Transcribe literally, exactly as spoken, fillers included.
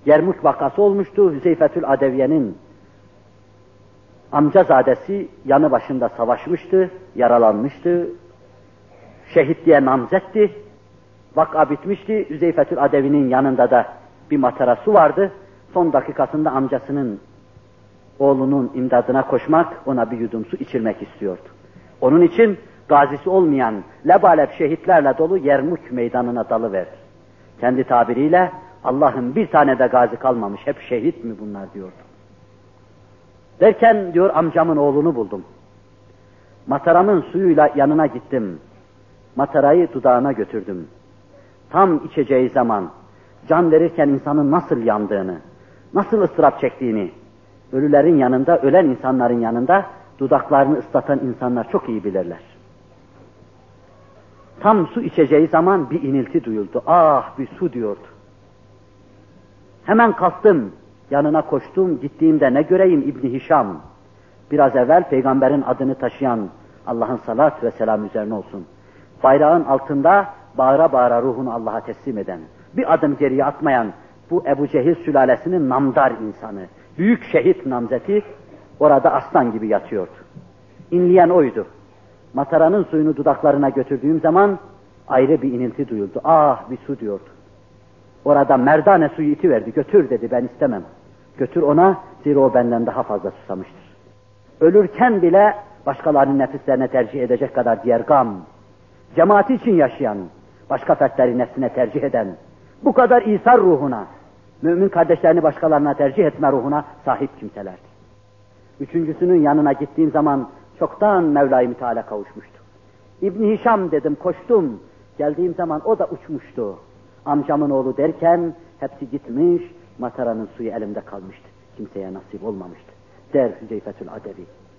Yermuk vakası olmuştu. Hüzeyfetül Adeviye'nin amcazadesi yanı başında savaşmıştı, yaralanmıştı. Şehit diye namzetti. Vaka bitmişti. Hüzeyfetül Adevi'nin yanında da bir matara su vardı. Son dakikasında amcasının oğlunun imdadına koşmak, ona bir yudum su içirmek istiyordu. Onun için gazisi olmayan lebalep şehitlerle dolu Yermuk meydanına dalıverdi. Kendi tabiriyle Allah'ın bir tane de gazi kalmamış, hep şehit mi bunlar diyordu. Derken diyor amcamın oğlunu buldum. Mataramın suyuyla yanına gittim. Matarayı dudağına götürdüm. Tam içeceği zaman can verirken insanın nasıl yandığını, nasıl ıstırap çektiğini, ölülerin yanında, ölen insanların yanında dudaklarını ıslatan insanlar çok iyi bilirler. Tam su içeceği zaman bir inilti duyuldu. Ah bir su diyordu. Hemen kalktım, yanına koştum, gittiğimde ne göreyim İbni Hişam. Biraz evvel peygamberin adını taşıyan, Allah'ın salat ve selam üzerine olsun, bayrağın altında bağıra bağıra ruhunu Allah'a teslim eden, bir adım geriye atmayan bu Ebu Cehil sülalesinin namdar insanı, büyük şehit namzeti orada aslan gibi yatıyordu. İnleyen oydu. Mataranın suyunu dudaklarına götürdüğüm zaman ayrı bir inilti duyuldu. Ah bir su diyordu. Orada merdane suyu itiverdi. Götür dedi, ben istemem. Götür ona, zira o benden daha fazla susamıştır. Ölürken bile başkalarının nefislerine tercih edecek kadar diğer gam, cemaati için yaşayan, başka fertleri nefsine tercih eden, bu kadar İsar ruhuna, mümin kardeşlerini başkalarına tercih etme ruhuna sahip kimselerdi. Üçüncüsünün yanına gittiğim zaman çoktan Mevla-i Müteala kavuşmuştu. İbni Hişam dedim, koştum. Geldiğim zaman o da uçmuştu. Amcamın oğlu derken hepsi gitmiş, mataranın suyu elimde kalmıştı. Kimseye nasip olmamıştı. Der Hüzeyfetül Adevi.